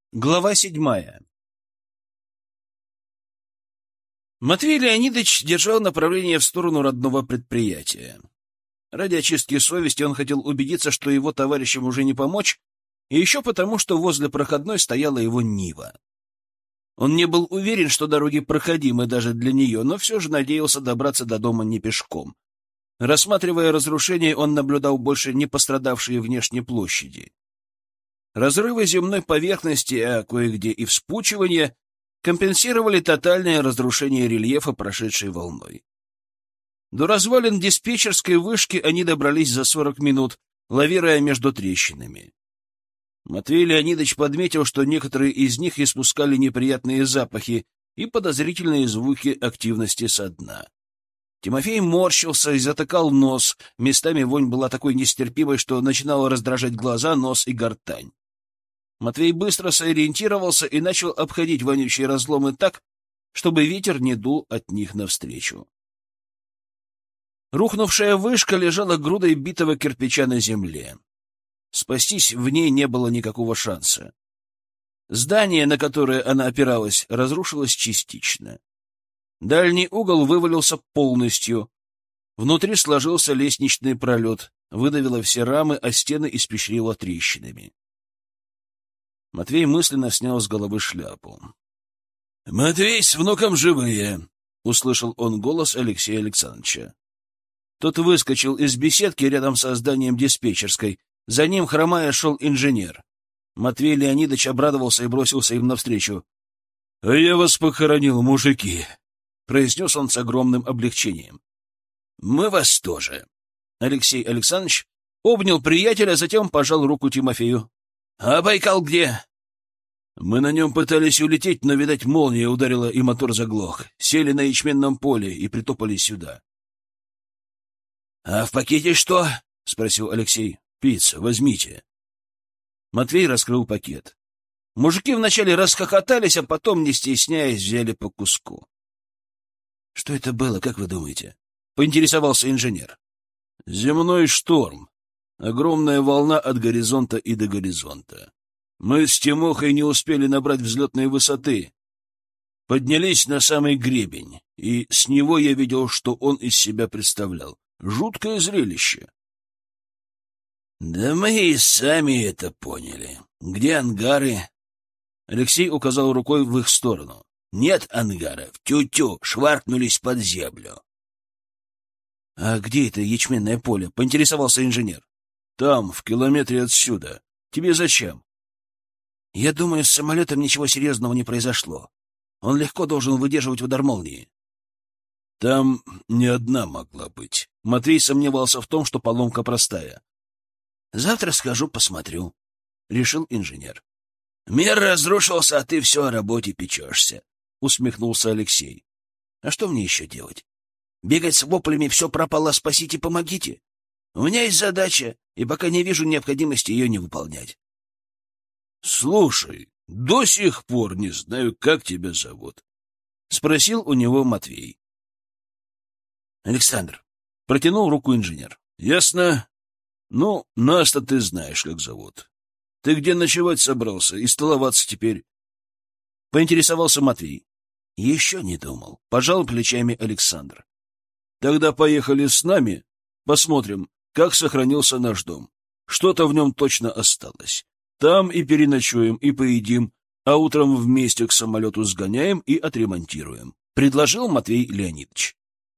Глава 7. Матвей Леонидович держал направление в сторону родного предприятия. Ради очистки совести он хотел убедиться, что его товарищам уже не помочь, и еще потому, что возле проходной стояла его Нива. Он не был уверен, что дороги проходимы даже для нее, но все же надеялся добраться до дома не пешком. Рассматривая разрушения, он наблюдал больше не пострадавшие внешние площади. Разрывы земной поверхности, а кое-где и вспучивание, компенсировали тотальное разрушение рельефа, прошедшей волной. До развалин диспетчерской вышки они добрались за 40 минут, лавируя между трещинами. Матвей Леонидович подметил, что некоторые из них испускали неприятные запахи и подозрительные звуки активности со дна. Тимофей морщился и затыкал нос, местами вонь была такой нестерпимой, что начинала раздражать глаза, нос и гортань. Матвей быстро сориентировался и начал обходить вонючие разломы так, чтобы ветер не дул от них навстречу. Рухнувшая вышка лежала грудой битого кирпича на земле. Спастись в ней не было никакого шанса. Здание, на которое она опиралась, разрушилось частично. Дальний угол вывалился полностью. Внутри сложился лестничный пролет, выдавило все рамы, а стены испещрило трещинами. Матвей мысленно снял с головы шляпу. — Матвей с внуком живые! — услышал он голос Алексея Александровича. Тот выскочил из беседки рядом со зданием диспетчерской. За ним, хромая, шел инженер. Матвей Леонидович обрадовался и бросился им навстречу. — А я вас похоронил, мужики! — произнес он с огромным облегчением. — Мы вас тоже! Алексей Александрович обнял приятеля, затем пожал руку Тимофею. — А Байкал где? — Мы на нем пытались улететь, но, видать, молния ударила, и мотор заглох. Сели на ячменном поле и притопали сюда. — А в пакете что? — спросил Алексей. — Пицца, возьмите. Матвей раскрыл пакет. Мужики вначале расхохотались, а потом, не стесняясь, взяли по куску. — Что это было, как вы думаете? — поинтересовался инженер. — Земной шторм. Огромная волна от горизонта и до горизонта. Мы с Тимохой не успели набрать взлетной высоты. Поднялись на самый гребень, и с него я видел, что он из себя представлял. Жуткое зрелище. Да мы и сами это поняли. Где ангары? Алексей указал рукой в их сторону. Нет ангаров. Тю-тю, шваркнулись под землю. — А где это ячменное поле? — поинтересовался инженер. — Там, в километре отсюда. Тебе зачем? — Я думаю, с самолетом ничего серьезного не произошло. Он легко должен выдерживать удар молнии. — Там не одна могла быть. Матвей сомневался в том, что поломка простая. — Завтра схожу, посмотрю, — решил инженер. — Мир разрушился, а ты все о работе печешься, — усмехнулся Алексей. — А что мне еще делать? Бегать с воплями «все пропало, спасите, помогите»? У меня есть задача, и пока не вижу необходимости ее не выполнять. — Слушай, до сих пор не знаю, как тебя зовут, — спросил у него Матвей. — Александр. Протянул руку инженер. — Ясно. Ну, нас-то ты знаешь, как зовут. Ты где ночевать собрался и столоваться теперь? — поинтересовался Матвей. — Еще не думал. Пожал плечами Александр. — Тогда поехали с нами, посмотрим, как сохранился наш дом. Что-то в нем точно осталось. Там и переночуем, и поедим, а утром вместе к самолету сгоняем и отремонтируем, — предложил Матвей Леонидович.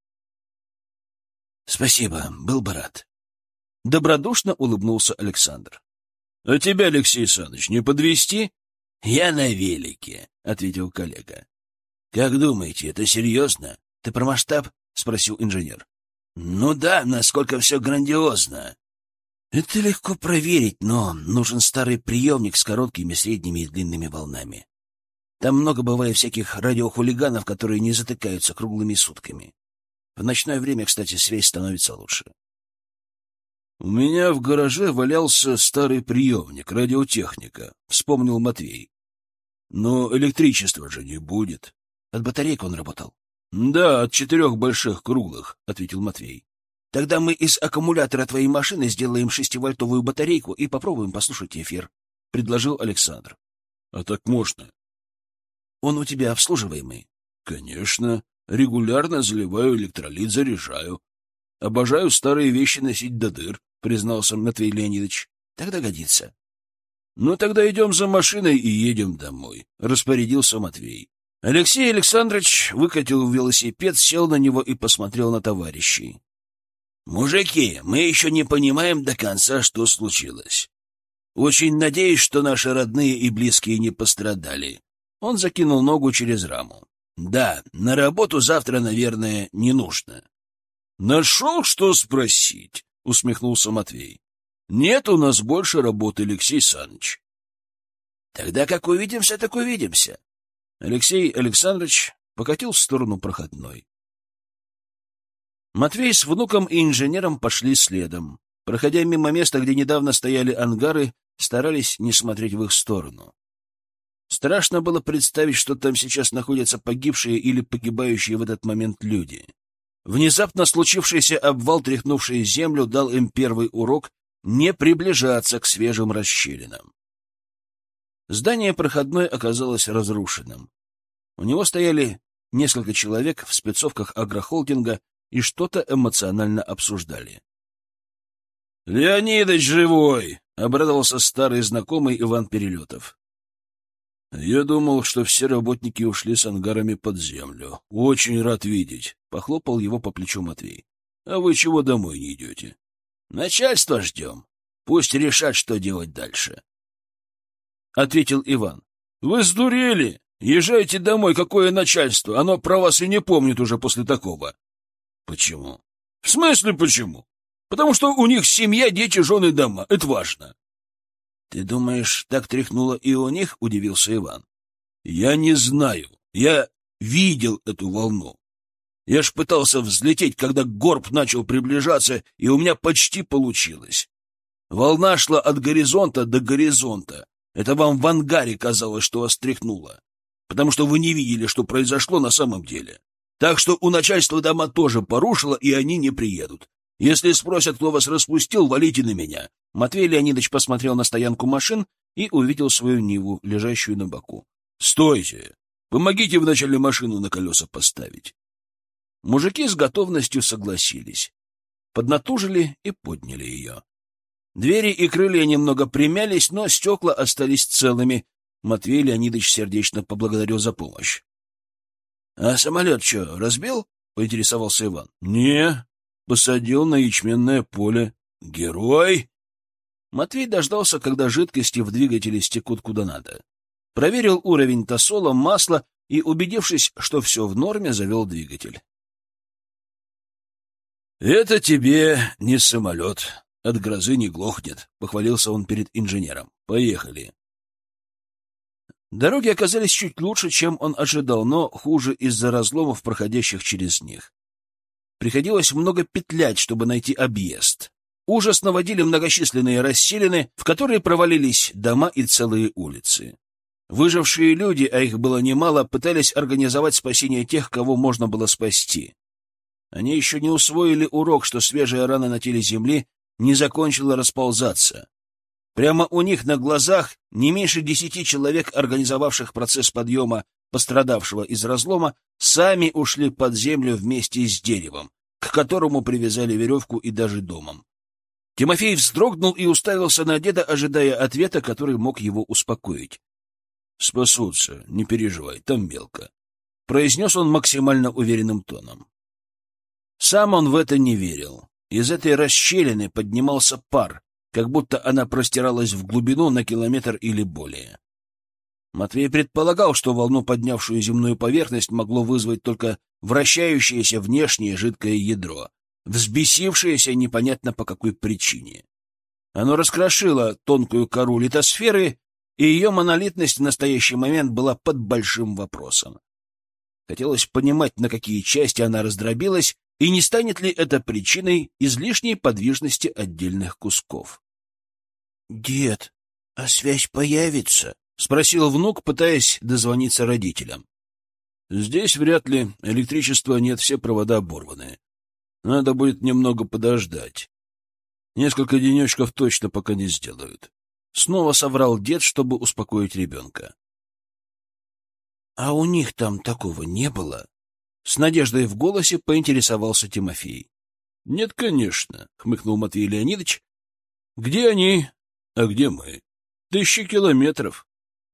— Спасибо, был бы рад. Добродушно улыбнулся Александр. — А тебя, Алексей Александрович, не подвезти? — Я на велике, — ответил коллега. — Как думаете, это серьезно? Ты про масштаб? — спросил инженер. — Ну да, насколько все грандиозно. — Это легко проверить, но нужен старый приемник с короткими, средними и длинными волнами. Там много бывает всяких радиохулиганов, которые не затыкаются круглыми сутками. В ночное время, кстати, связь становится лучше. — У меня в гараже валялся старый приемник, радиотехника, — вспомнил Матвей. — Но электричества же не будет. От батарейки он работал? — Да, от 4 больших круглых, — ответил Матвей. — Тогда мы из аккумулятора твоей машины сделаем 6-вольтовую батарейку и попробуем послушать эфир, — предложил Александр. А так можно. Он у тебя обслуживаемый? Конечно. Регулярно заливаю электролит, заряжаю. Обожаю старые вещи носить до дыр, признался Матвей Леонидович. Тогда годится. Ну, тогда идем за машиной и едем домой, распорядился Матвей. Алексей Александрович выкатил велосипед, сел на него и посмотрел на товарищей. «Мужики, мы еще не понимаем до конца, что случилось. Очень надеюсь, что наши родные и близкие не пострадали». Он закинул ногу через раму. «Да, на работу завтра, наверное, не нужно». «Нашел, что спросить?» — усмехнулся Матвей. «Нет у нас больше работы, Алексей Саныч». «Тогда как увидимся, так увидимся». Алексей Александрович покатил в сторону проходной. Матвей с внуком и инженером пошли следом. Проходя мимо места, где недавно стояли ангары, старались не смотреть в их сторону. Страшно было представить, что там сейчас находятся погибшие или погибающие в этот момент люди. Внезапно случившийся обвал, тряхнувший землю, дал им первый урок не приближаться к свежим расщелинам. Здание проходной оказалось разрушенным. У него стояли несколько человек в спецовках агрохолдинга и что-то эмоционально обсуждали. — Леонидыч живой! — обрадовался старый знакомый Иван Перелетов. — Я думал, что все работники ушли с ангарами под землю. Очень рад видеть. — похлопал его по плечу Матвей. — А вы чего домой не идете? — Начальство ждем. Пусть решат, что делать дальше. — ответил Иван. — Вы сдурели? Езжайте домой, какое начальство? Оно про вас и не помнит уже после такого. — Почему? — В смысле почему? Потому что у них семья, дети, жены, дома. Это важно. — Ты думаешь, так тряхнуло и у них? — удивился Иван. — Я не знаю. Я видел эту волну. Я ж пытался взлететь, когда горб начал приближаться, и у меня почти получилось. Волна шла от горизонта до горизонта. Это вам в ангаре казалось, что вас тряхнуло, потому что вы не видели, что произошло на самом деле. Так что у начальства дома тоже порушило, и они не приедут. Если спросят, кто вас распустил, валите на меня. Матвей Леонидович посмотрел на стоянку машин и увидел свою Ниву, лежащую на боку. — Стойте! Помогите вначале машину на колеса поставить. Мужики с готовностью согласились. Поднатужили и подняли ее. Двери и крылья немного примялись, но стекла остались целыми. Матвей Леонидович сердечно поблагодарил за помощь. — А самолет что, разбил? — поинтересовался Иван. — Не, посадил на ячменное поле. — Герой! Матвей дождался, когда жидкости в двигателе стекут куда надо. Проверил уровень тосола, масла и, убедившись, что все в норме, завел двигатель. — Это тебе не самолет. От грозы не глохнет, — похвалился он перед инженером. — Поехали. Дороги оказались чуть лучше, чем он ожидал, но хуже из-за разломов, проходящих через них. Приходилось много петлять, чтобы найти объезд. Ужас наводили многочисленные расселины, в которые провалились дома и целые улицы. Выжившие люди, а их было немало, пытались организовать спасение тех, кого можно было спасти. Они еще не усвоили урок, что свежая рана на теле земли не закончила расползаться. Прямо у них на глазах не меньше 10 человек, организовавших процесс подъема пострадавшего из разлома, сами ушли под землю вместе с деревом, к которому привязали веревку и даже домом. Тимофей вздрогнул и уставился на деда, ожидая ответа, который мог его успокоить. — Спасутся, не переживай, там мелко, — произнес он максимально уверенным тоном. Сам он в это не верил. Из этой расщелины поднимался пар, как будто она простиралась в глубину на километр или более. Матвей предполагал, что волну, поднявшую земную поверхность, могло вызвать только вращающееся внешнее жидкое ядро, взбесившееся непонятно по какой причине. Оно раскрошило тонкую кору литосферы, и ее монолитность в настоящий момент была под большим вопросом. Хотелось понимать, на какие части она раздробилась, и не станет ли это причиной излишней подвижности отдельных кусков. — Дед, а связь появится? — спросил внук, пытаясь дозвониться родителям. — Здесь вряд ли. Электричества нет, все провода оборваны. Надо будет немного подождать. Несколько денечков точно пока не сделают. Снова соврал дед, чтобы успокоить ребенка. — А у них там такого не было? — с надеждой в голосе поинтересовался Тимофей. — Нет, конечно, — хмыкнул Матвей Леонидович. — Где они, а где мы? 1000 километров.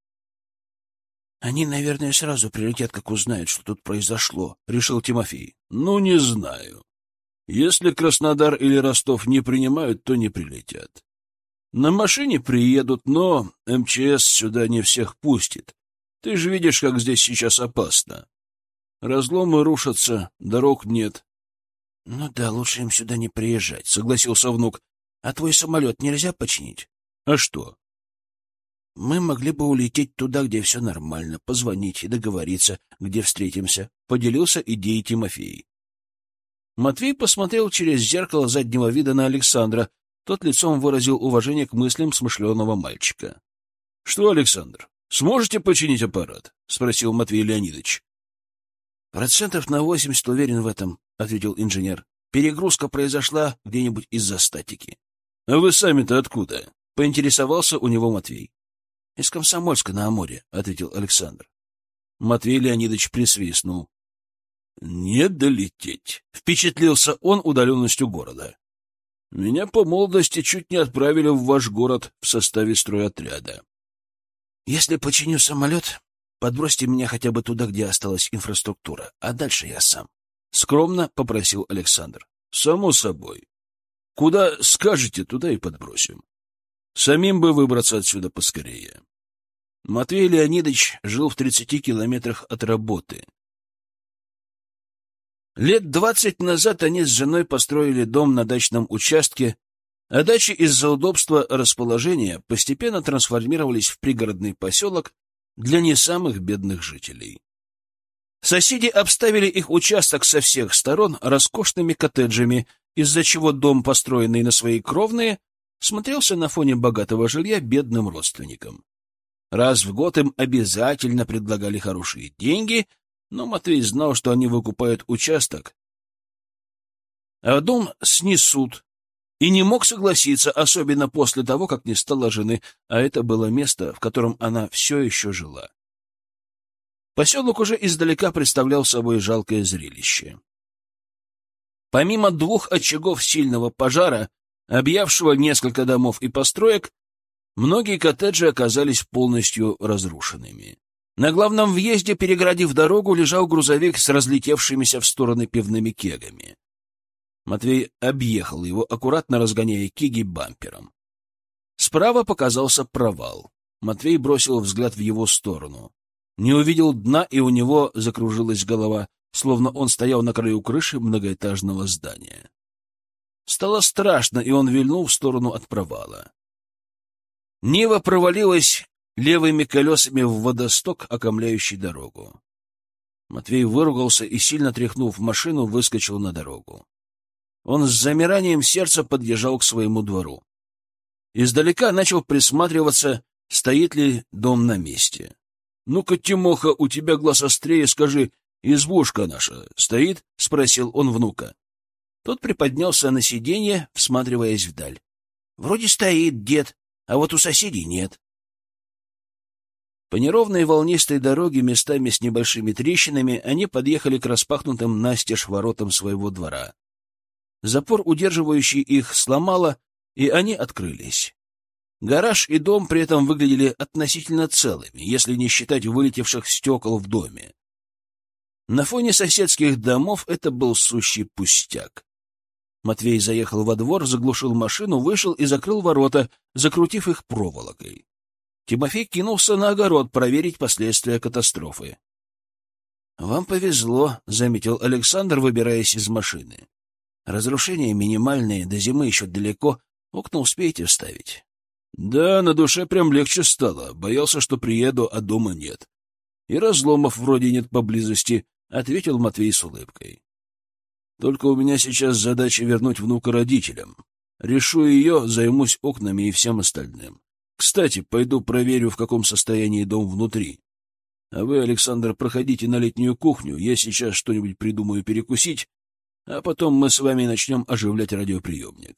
— Они, наверное, сразу прилетят, как узнают, что тут произошло, — решил Тимофей. — Ну, не знаю. Если Краснодар или Ростов не принимают, то не прилетят. На машине приедут, но МЧС сюда не всех пустит. Ты же видишь, как здесь сейчас опасно. Разломы рушатся, дорог нет. — Ну да, лучше им сюда не приезжать, — согласился внук. — А твой самолет нельзя починить? — А что? — Мы могли бы улететь туда, где все нормально, позвонить и договориться, где встретимся, — поделился идеей Тимофей. Матвей посмотрел через зеркало заднего вида на Александра. Тот лицом выразил уважение к мыслям смышленого мальчика. — Что, Александр, сможете починить аппарат? — спросил Матвей Леонидович. — 80% уверен в этом, — ответил инженер. — Перегрузка произошла где-нибудь из-за статики. — А вы сами-то откуда? — поинтересовался у него Матвей. — Из Комсомольска на Амуре, — ответил Александр. Матвей Леонидович присвистнул. — Не долететь, — впечатлился он удаленностью города. — Меня по молодости чуть не отправили в ваш город в составе стройотряда. — Если починю самолет, подбросьте меня хотя бы туда, где осталась инфраструктура, а дальше я сам. — скромно попросил Александр. — Само собой. Куда скажете, туда и подбросим. Самим бы выбраться отсюда поскорее. Матвей Леонидович жил в 30 километрах от работы. Лет 20 назад они с женой построили дом на дачном участке, а дачи из-за удобства расположения постепенно трансформировались в пригородный поселок для не самых бедных жителей. Соседи обставили их участок со всех сторон роскошными коттеджами, из-за чего дом, построенный на свои кровные, смотрелся на фоне богатого жилья бедным родственникам. Раз в год им обязательно предлагали хорошие деньги, но Матвей знал, что они выкупают участок, а дом снесут, и не мог согласиться, особенно после того, как не стало жены, а это было место, в котором она все еще жила. Поселок уже издалека представлял собой жалкое зрелище. Помимо 2 очагов сильного пожара, объявшего несколько домов и построек, многие коттеджи оказались полностью разрушенными. На главном въезде, перегородив дорогу, лежал грузовик с разлетевшимися в стороны пивными кегами. Матвей объехал его, аккуратно разгоняя кеги бампером. Справа показался провал. Матвей бросил взгляд в его сторону. Не увидел дна, и у него закружилась голова, словно он стоял на краю крыши многоэтажного здания. Стало страшно, и он вильнул в сторону от провала. Нива провалилась левыми колесами в водосток, окомляющий дорогу. Матвей выругался и, сильно тряхнув машину, выскочил на дорогу. Он с замиранием сердца подъезжал к своему двору. Издалека начал присматриваться, стоит ли дом на месте. — Ну-ка, Тимоха, у тебя глаз острее, скажи, избушка наша стоит? — спросил он внука. Тот приподнялся на сиденье, всматриваясь вдаль. — Вроде стоит, дед, а вот у соседей нет. По неровной волнистой дороге, местами с небольшими трещинами, они подъехали к распахнутым настежь воротам своего двора. Запор, удерживающий их, сломало, и они открылись. Гараж и дом при этом выглядели относительно целыми, если не считать вылетевших стекол в доме. На фоне соседских домов это был сущий пустяк. Матвей заехал во двор, заглушил машину, вышел и закрыл ворота, закрутив их проволокой. Тимофей кинулся на огород проверить последствия катастрофы. — Вам повезло, — заметил Александр, выбираясь из машины. — Разрушения минимальные, до зимы еще далеко, окна успеете вставить? — Да, на душе прям легче стало. Боялся, что приеду, а дома нет. И разломов вроде нет поблизости, — ответил Матвей с улыбкой. — Только у меня сейчас задача вернуть внука родителям. Решу ее, займусь окнами и всем остальным. Кстати, пойду проверю, в каком состоянии дом внутри. А вы, Александр, проходите на летнюю кухню, я сейчас что-нибудь придумаю перекусить, а потом мы с вами начнем оживлять радиоприемник.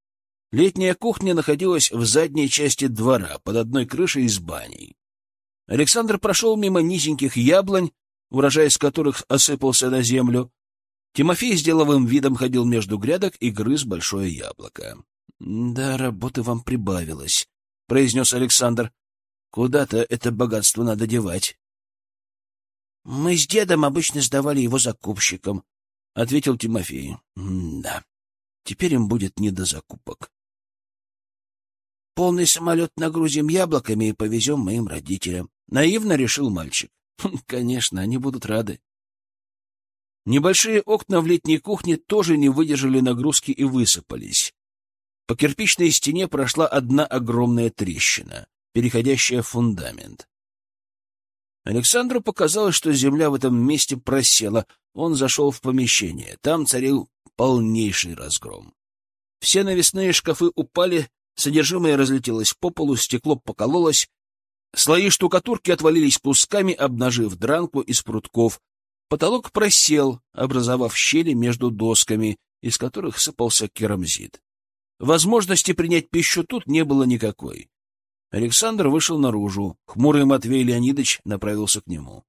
Летняя кухня находилась в задней части двора, под одной крышей с баней. Александр прошел мимо низеньких яблонь, урожай из которых осыпался на землю. Тимофей с деловым видом ходил между грядок и грыз большое яблоко. — Да, работы вам прибавилось, — произнес Александр. — Куда-то это богатство надо девать. — Мы с дедом обычно сдавали его закупщикам, — ответил Тимофей. — Да, теперь им будет не до закупок. — Полный самолет нагрузим яблоками и повезем моим родителям, — наивно решил мальчик. — Конечно, они будут рады. Небольшие окна в летней кухне тоже не выдержали нагрузки и высыпались. По кирпичной стене прошла одна огромная трещина, переходящая в фундамент. Александру показалось, что земля в этом месте просела. Он зашел в помещение. Там царил полнейший разгром. Все навесные шкафы упали, содержимое разлетелось по полу, стекло покололось, слои штукатурки отвалились кусками, обнажив дранку из прутков. Потолок просел, образовав щели между досками, из которых сыпался керамзит. Возможности принять пищу тут не было никакой. Александр вышел наружу. Хмурый Матвей Леонидович направился к нему.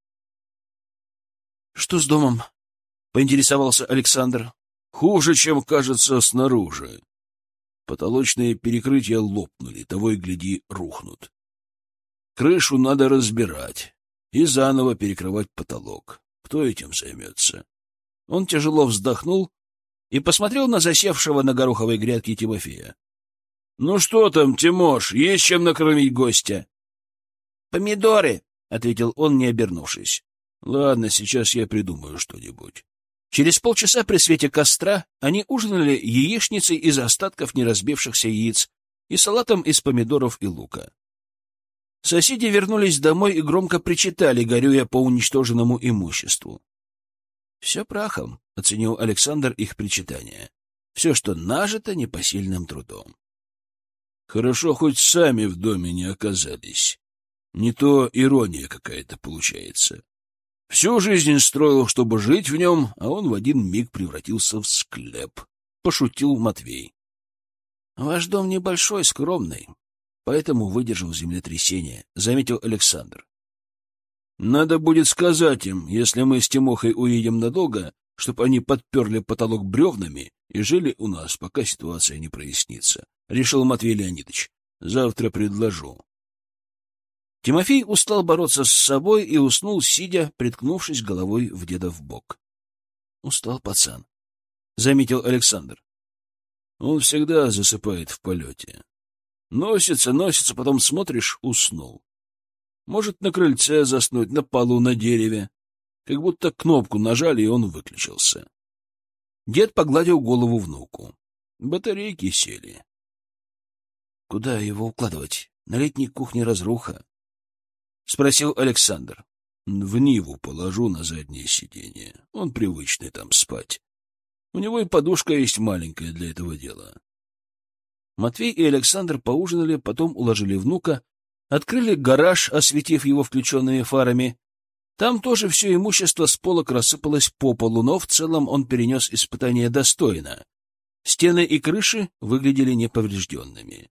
— Что с домом? — поинтересовался Александр. — Хуже, чем кажется снаружи. Потолочные перекрытия лопнули, того и гляди, рухнут. Крышу надо разбирать и заново перекрывать потолок. Кто этим займется? Он тяжело вздохнул и посмотрел на засевшего на гороховой грядке Тимофея. — Ну что там, Тимош, есть чем накормить гостя? — Помидоры, — ответил он, не обернувшись. — Ладно, сейчас я придумаю что-нибудь. Через полчаса при свете костра они ужинали яичницей из остатков неразбившихся яиц и салатом из помидоров и лука. Соседи вернулись домой и громко причитали, горюя по уничтоженному имуществу. — Все прахом, — оценил Александр их причитание. — Все, что нажито непосильным трудом. — Хорошо, хоть сами в доме не оказались. Не то ирония какая-то получается. Всю жизнь строил, чтобы жить в нем, а он в один миг превратился в склеп, — пошутил Матвей. — Ваш дом небольшой, скромный, поэтому выдержал землетрясение, — заметил Александр. — Надо будет сказать им, если мы с Тимохой уедем надолго, чтобы они подперли потолок бревнами и жили у нас, пока ситуация не прояснится, — решил Матвей Леонидович. — Завтра предложу. Тимофей устал бороться с собой и уснул, сидя, приткнувшись головой в дедов бок. — Устал пацан, — заметил Александр. — Он всегда засыпает в полете. Носится, потом смотришь — уснул. Может, на крыльце заснуть, на полу, на дереве. Как будто кнопку нажали, и он выключился. Дед погладил голову внуку. Батарейки сели. — Куда его укладывать? На летней кухне разруха. — спросил Александр. — В Ниву положу на заднее сиденье. Он привычный там спать. У него и подушка есть маленькая для этого дела. Матвей и Александр поужинали, потом уложили внука, открыли гараж, осветив его включенными фарами. Там тоже все имущество с полок рассыпалось по полу, но в целом он перенес испытание достойно. Стены и крыши выглядели неповрежденными.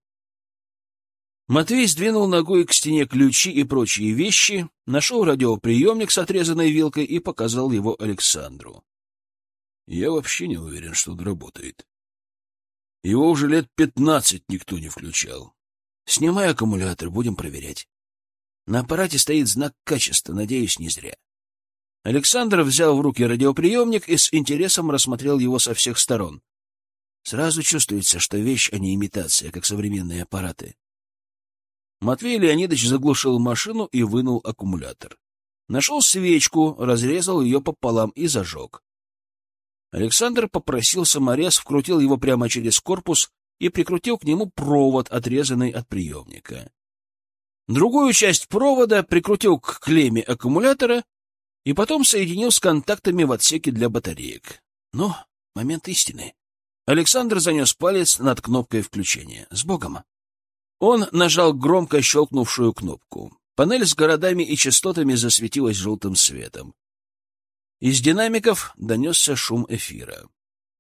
Матвей сдвинул ногой к стене ключи и прочие вещи, нашел радиоприемник с отрезанной вилкой и показал его Александру. — Я вообще не уверен, что он работает. Его уже лет 15 никто не включал. Снимай аккумулятор, будем проверять. На аппарате стоит знак качества, надеюсь, не зря. Александр взял в руки радиоприемник и с интересом рассмотрел его со всех сторон. Сразу чувствуется, что вещь, а не имитация, как современные аппараты. Матвей Леонидович заглушил машину и вынул аккумулятор. Нашел свечку, разрезал ее пополам и зажег. Александр попросил саморез, вкрутил его прямо через корпус и прикрутил к нему провод, отрезанный от приемника. Другую часть провода прикрутил к клемме аккумулятора и потом соединил с контактами в отсеке для батареек. Ну, момент истины. Александр занес палец над кнопкой включения. С Богом! Он нажал громко щелкнувшую кнопку. Панель с городами и частотами засветилась желтым светом. Из динамиков донесся шум эфира.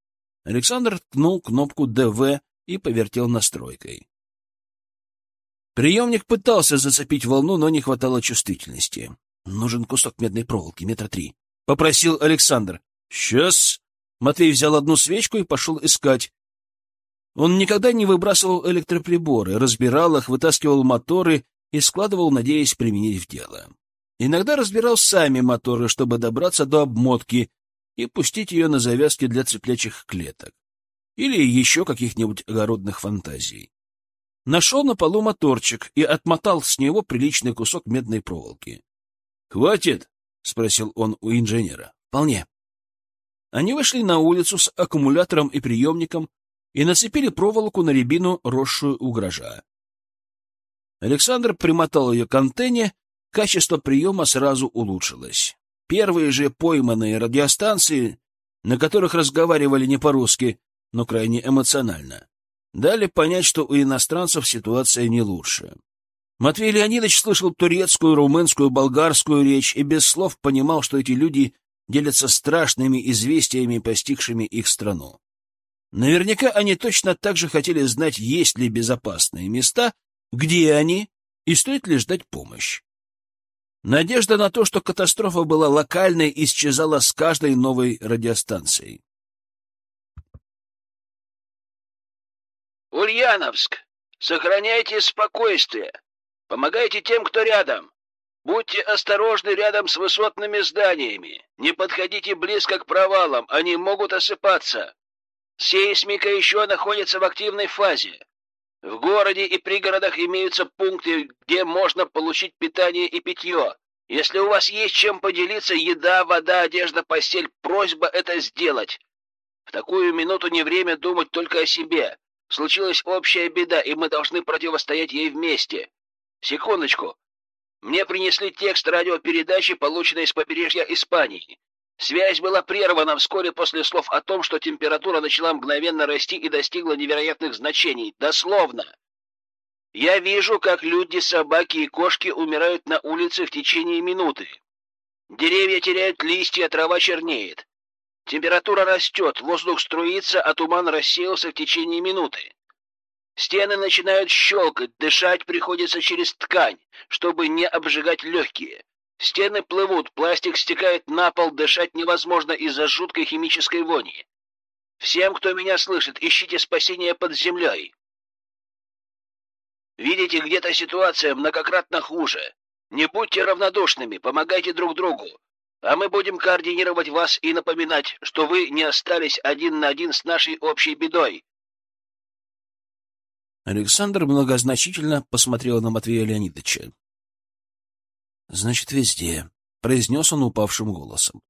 Александр ткнул кнопку ДВ и повертел настройкой. Приемник пытался зацепить волну, но не хватало чувствительности. «Нужен кусок медной проволоки, 3 метра», — попросил Александр. «Сейчас». Матвей взял одну свечку и пошел искать. Он никогда не выбрасывал электроприборы, разбирал их, вытаскивал моторы и складывал, надеясь применить в дело. Иногда разбирал сами моторы, чтобы добраться до обмотки и пустить ее на завязки для цеплячих клеток. Или еще каких-нибудь огородных фантазий. Нашел на полу моторчик и отмотал с него приличный кусок медной проволоки. «Хватит?» — спросил он у инженера. «Вполне». Они вышли на улицу с аккумулятором и приемником и нацепили проволоку на рябину, росшую у гаража. Александр примотал ее к антенне, качество приема сразу улучшилось. Первые же пойманные радиостанции, на которых разговаривали не по-русски, но крайне эмоционально, дали понять, что у иностранцев ситуация не лучше. Матвей Леонидович слышал турецкую, румынскую, болгарскую речь и без слов понимал, что эти люди делятся страшными известиями, постигшими их страну. Наверняка они точно так же хотели знать, есть ли безопасные места, где они и стоит ли ждать помощь. Надежда на то, что катастрофа была локальной, исчезала с каждой новой радиостанцией. Ульяновск, сохраняйте спокойствие. Помогайте тем, кто рядом. Будьте осторожны рядом с высотными зданиями. Не подходите близко к провалам, они могут осыпаться. Сейсмика еще находится в активной фазе. В городе и пригородах имеются пункты, где можно получить питание и питье. Если у вас есть чем поделиться, еда, вода, одежда, постель, просьба это сделать. В такую минуту не время думать только о себе. Случилась общая беда, и мы должны противостоять ей вместе. Секундочку. Мне принесли текст радиопередачи, полученной с побережья Испании. Связь была прервана вскоре после слов о том, что температура начала мгновенно расти и достигла невероятных значений. Дословно. Я вижу, как люди, собаки и кошки умирают на улице в течение минуты. Деревья теряют листья, трава чернеет. Температура растет, воздух струится, а туман рассеялся в течение минуты. Стены начинают щелкать, дышать приходится через ткань, чтобы не обжигать легкие. Стены плывут, пластик стекает на пол, дышать невозможно из-за жуткой химической вони. Всем, кто меня слышит, ищите спасения под землей. Видите, где-то ситуация многократно хуже. Не будьте равнодушными, помогайте друг другу. А мы будем координировать вас и напоминать, что вы не остались один на один с нашей общей бедой. Александр многозначительно посмотрел на Матвея Леонидовича. «Значит, везде», — произнес он упавшим голосом.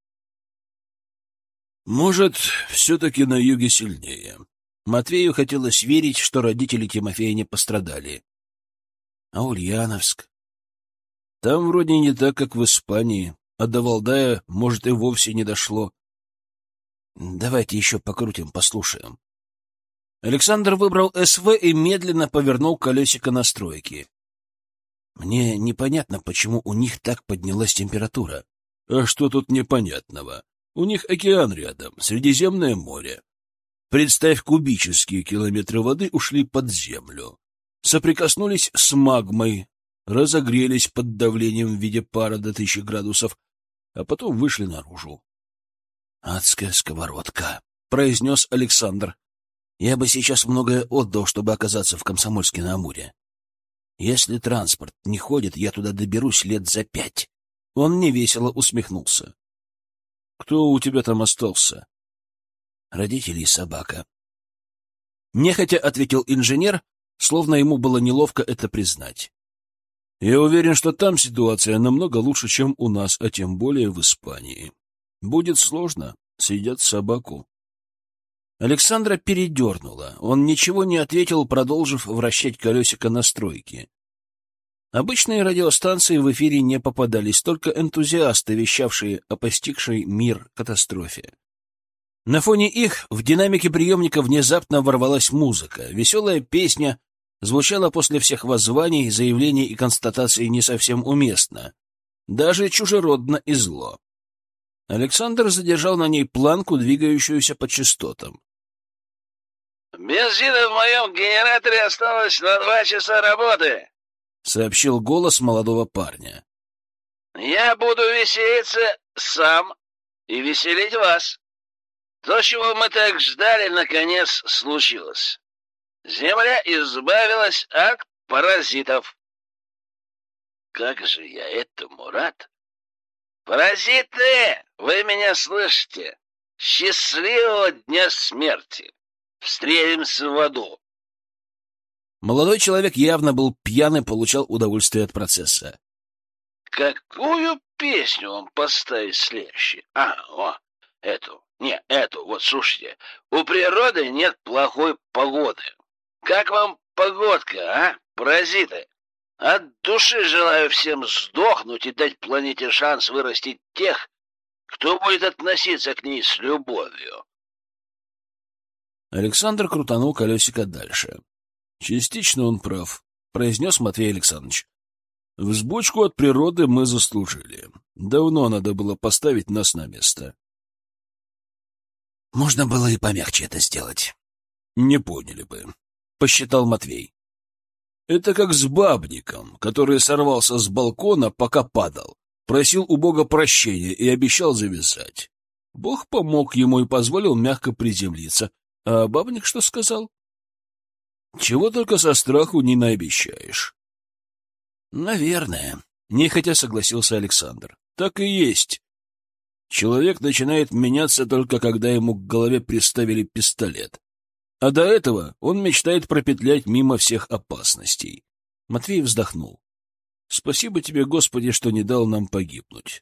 «Может, все-таки на юге сильнее». Матвею хотелось верить, что родители Тимофея не пострадали. «А Ульяновск? Там вроде не так, как в Испании, а до Валдая, может, и вовсе не дошло. Давайте еще покрутим, послушаем». Александр выбрал СВ и медленно повернул колесико настройки. «Мне непонятно, почему у них так поднялась температура». «А что тут непонятного? У них океан рядом, Средиземное море. Представь, кубические километры воды ушли под землю, соприкоснулись с магмой, разогрелись под давлением в виде пара до 1000 градусов, а потом вышли наружу». «Адская сковородка», — произнес Александр. «Я бы сейчас многое отдал, чтобы оказаться в Комсомольске-на-Амуре. Если транспорт не ходит, я туда доберусь лет за 5. Он невесело усмехнулся. «Кто у тебя там остался?» «Родители и собака». Нехотя ответил инженер, словно ему было неловко это признать. «Я уверен, что там ситуация намного лучше, чем у нас, а тем более в Испании. Будет сложно, съедят собаку». Александра передернула. Он ничего не ответил, продолжив вращать колесико настройки. Обычные радиостанции в эфире не попадались, только энтузиасты, вещавшие о постигшей мир катастрофе. На фоне их в динамике приемника внезапно ворвалась музыка. Веселая песня звучала после всех воззваний, заявлений и констатаций не совсем уместно, даже чужеродно и зло. Александр задержал на ней планку, двигающуюся по частотам. Бензина в моем генераторе осталось на 2 часа работы. сообщил голос молодого парня. «Я буду веселиться сам и веселить вас. То, чего мы так ждали, наконец случилось. Земля избавилась от паразитов. Как же я этому рад! Паразиты, вы меня слышите? Счастливого дня смерти! Встретимся в аду!» Молодой человек явно был пьян и получал удовольствие от процесса. «Какую песню вам поставить следующей? Эту. Не, эту. Вот, слушайте. У природы нет плохой погоды. Как вам погодка, паразиты? От души желаю всем сдохнуть и дать планете шанс вырастить тех, кто будет относиться к ней с любовью». Александр крутанул колесико дальше. «Частично он прав», — произнес Матвей Александрович. «Взбучку от природы мы заслужили. Давно надо было поставить нас на место». «Можно было и помягче это сделать». «Не поняли бы», — посчитал Матвей. «Это как с бабником, который сорвался с балкона, пока падал, просил у Бога прощения и обещал завязать. Бог помог ему и позволил мягко приземлиться. А бабник что сказал? Чего только со страху не наобещаешь». «Наверное», — нехотя согласился Александр. «Так и есть. Человек начинает меняться только когда ему к голове приставили пистолет. А до этого он мечтает пропетлять мимо всех опасностей». Матвей вздохнул. «Спасибо тебе, Господи, что не дал нам погибнуть».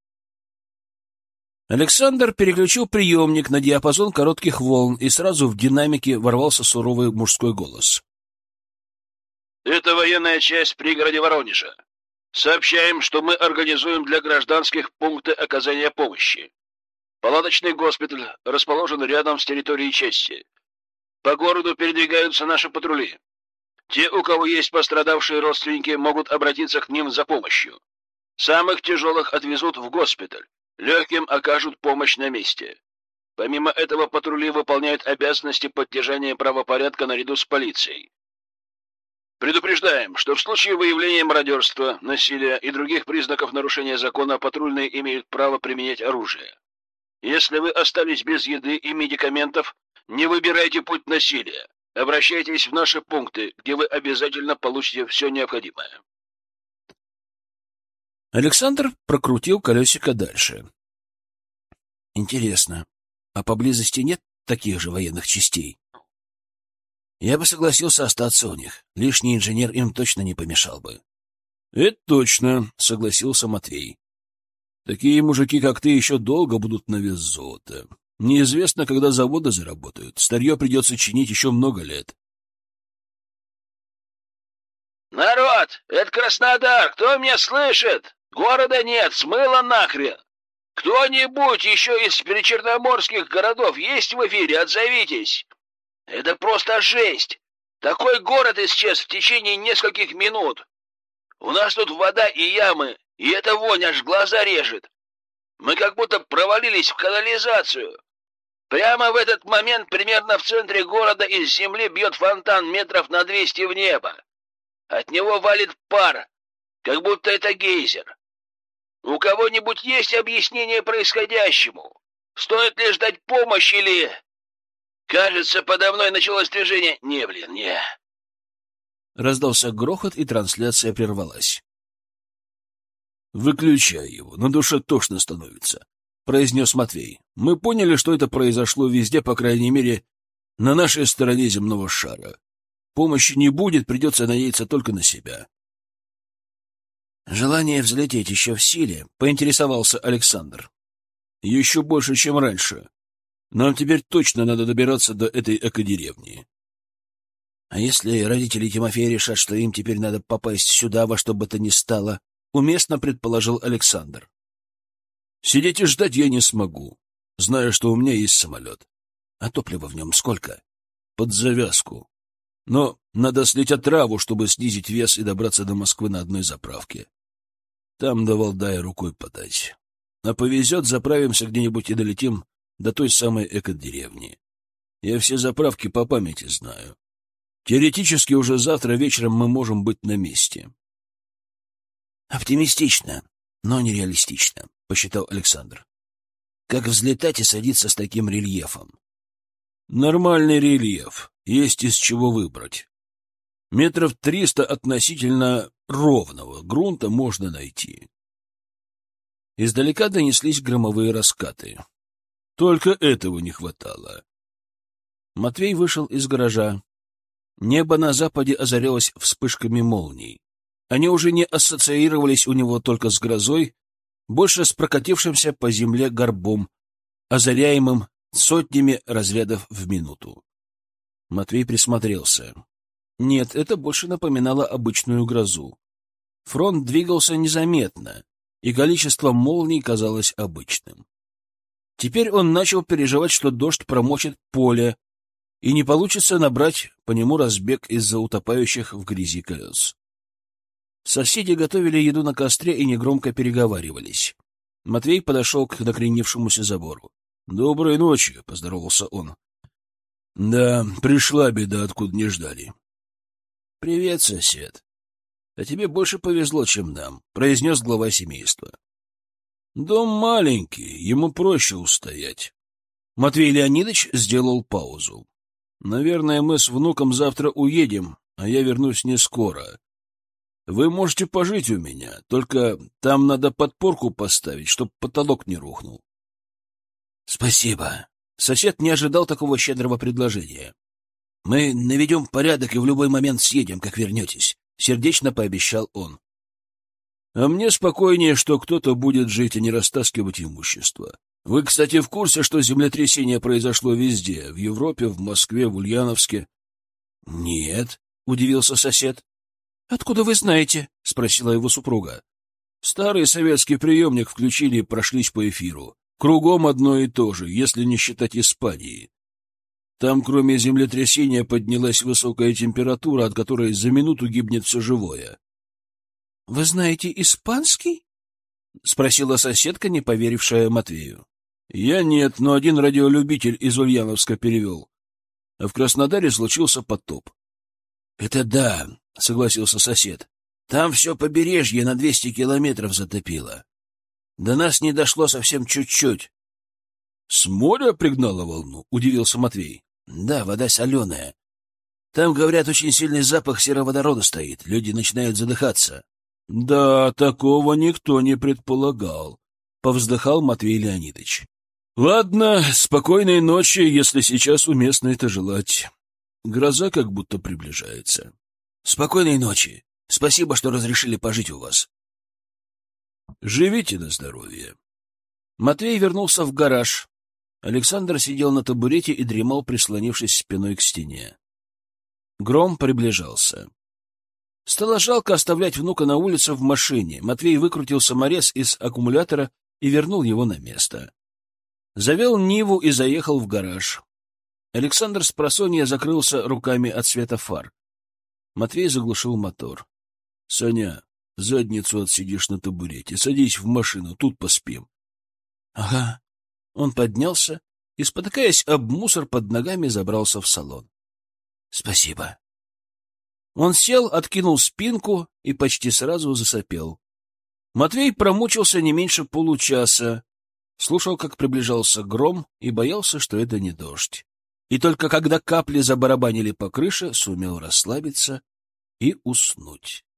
Александр переключил приемник на диапазон коротких волн, и сразу в динамике ворвался суровый мужской голос. «Это военная часть в пригороде Воронежа. Сообщаем, что мы организуем для гражданских пункты оказания помощи. Палаточный госпиталь расположен рядом с территорией части. По городу передвигаются наши патрули. Те, у кого есть пострадавшие родственники, могут обратиться к ним за помощью. Самых тяжелых отвезут в госпиталь, легким окажут помощь на месте. Помимо этого, патрули выполняют обязанности поддержания правопорядка наряду с полицией. Предупреждаем, что в случае выявления мародерства, насилия и других признаков нарушения закона патрульные имеют право применять оружие. Если вы остались без еды и медикаментов, не выбирайте путь насилия. Обращайтесь в наши пункты, где вы обязательно получите все необходимое». Александр прокрутил колесико дальше. «Интересно, а поблизости нет таких же военных частей? Я бы согласился остаться у них. Лишний инженер им точно не помешал бы». «Это точно», — согласился Матвей. «Такие мужики, как ты, еще долго будут на вес золота. Неизвестно, когда заводы заработают. Старье придется чинить еще много лет». «Народ, это Краснодар, кто меня слышит? Города нет, смыло нахрен. Кто-нибудь еще из причерноморских городов есть в эфире? Отзовитесь. Это просто жесть. Такой город исчез в течение нескольких минут. У нас тут вода и ямы, и эта вонь аж глаза режет. Мы как будто провалились в канализацию. Прямо в этот момент примерно в центре города из земли бьет фонтан метров на 200 в небо. От него валит пар, как будто это гейзер. У кого-нибудь есть объяснение происходящему? Стоит ли ждать помощи или... Кажется, подо мной началось движение. Не. Раздался грохот, и трансляция прервалась. «Выключай его, на душе тошно становится», — произнес Матвей. «Мы поняли, что это произошло везде, по крайней мере, на нашей стороне земного шара. Помощи не будет, придется надеяться только на себя». «Желание взлететь еще в силе?» — поинтересовался Александр. «Еще больше, чем раньше. Нам теперь точно надо добираться до этой экодеревни». «А если родители Тимофея решат, что им теперь надо попасть сюда во что бы то ни стало?» — уместно предположил Александр. «Сидеть и ждать я не смогу, зная, что у меня есть самолет. А топлива в нем сколько?» «Под завязку. Но надо слить отраву, чтобы снизить вес и добраться до Москвы на одной заправке. Там до Валдая рукой подать. А повезет, заправимся где-нибудь и долетим до той самой экодеревни. Я все заправки по памяти знаю. Теоретически уже завтра вечером мы можем быть на месте. Оптимистично, но нереалистично, посчитал Александр. Как взлетать и садиться с таким рельефом? Нормальный рельеф, есть из чего выбрать. 300 метров относительно ровного грунта можно найти. Издалека донеслись громовые раскаты. Только этого не хватало. Матвей вышел из гаража. Небо на западе озарялось вспышками молний. Они уже не ассоциировались у него только с грозой, больше с прокатившимся по земле горбом, озаряемым сотнями разрядов в минуту. Матвей присмотрелся. Нет, это больше напоминало обычную грозу. Фронт двигался незаметно, и количество молний казалось обычным. Теперь он начал переживать, что дождь промочит поле, и не получится набрать по нему разбег из-за утопающих в грязи колес. Соседи готовили еду на костре и негромко переговаривались. Матвей подошел к накренившемуся забору. — Доброй ночи, — поздоровался он. — Да, пришла беда, откуда не ждали. — Привет, сосед. — А тебе больше повезло, чем нам, — произнес глава семейства. — Дом маленький, ему проще устоять. Матвей Леонидович сделал паузу. — Наверное, мы с внуком завтра уедем, а я вернусь не скоро. Вы можете пожить у меня, только там надо подпорку поставить, чтоб потолок не рухнул. — Спасибо. Сосед не ожидал такого щедрого предложения. — Мы наведем порядок и в любой момент съедем, как вернетесь, — сердечно пообещал он. — А мне спокойнее, что кто-то будет жить, а не растаскивать имущество. Вы, кстати, в курсе, что землетрясение произошло везде? В Европе, в Москве, в Ульяновске? — Нет, — удивился сосед. — Откуда вы знаете? — спросила его супруга. — Старый советский приемник включили и прошлись по эфиру. Кругом одно и то же, если не считать Испании. Там, кроме землетрясения, поднялась высокая температура, от которой за минуту гибнет все живое. — Вы знаете испанский? — спросила соседка, не поверившая Матвею. — Я нет, но один радиолюбитель из Ульяновска перевел. А в Краснодаре случился потоп. — Это да, — согласился сосед. — Там все побережье на 200 километров затопило. До нас не дошло совсем чуть-чуть. — С моря пригнало волну? — удивился Матвей. — Да, вода соленая. Там, говорят, очень сильный запах сероводорода стоит. Люди начинают задыхаться. — Да, такого никто не предполагал, — повздыхал Матвей Леонидович. — Ладно, спокойной ночи, если сейчас уместно это желать. Гроза как будто приближается. — Спокойной ночи. Спасибо, что разрешили пожить у вас. — Живите на здоровье. Матвей вернулся в гараж. Александр сидел на табурете и дремал, прислонившись спиной к стене. Гром приближался. Стало жалко оставлять внука на улице в машине. Матвей выкрутил саморез из аккумулятора и вернул его на место. Завел Ниву и заехал в гараж. Александр спросонья закрылся руками от света фар. Матвей заглушил мотор. — Саня, задницу отсидишь на табурете. Садись в машину, тут поспим. — Ага. Он поднялся и, спотыкаясь об мусор под ногами, забрался в салон. — Спасибо. Он сел, откинул спинку и почти сразу засопел. Матвей промучился не меньше получаса, слушал, как приближался гром, и боялся, что это не дождь. И только когда капли забарабанили по крыше, сумел расслабиться и уснуть.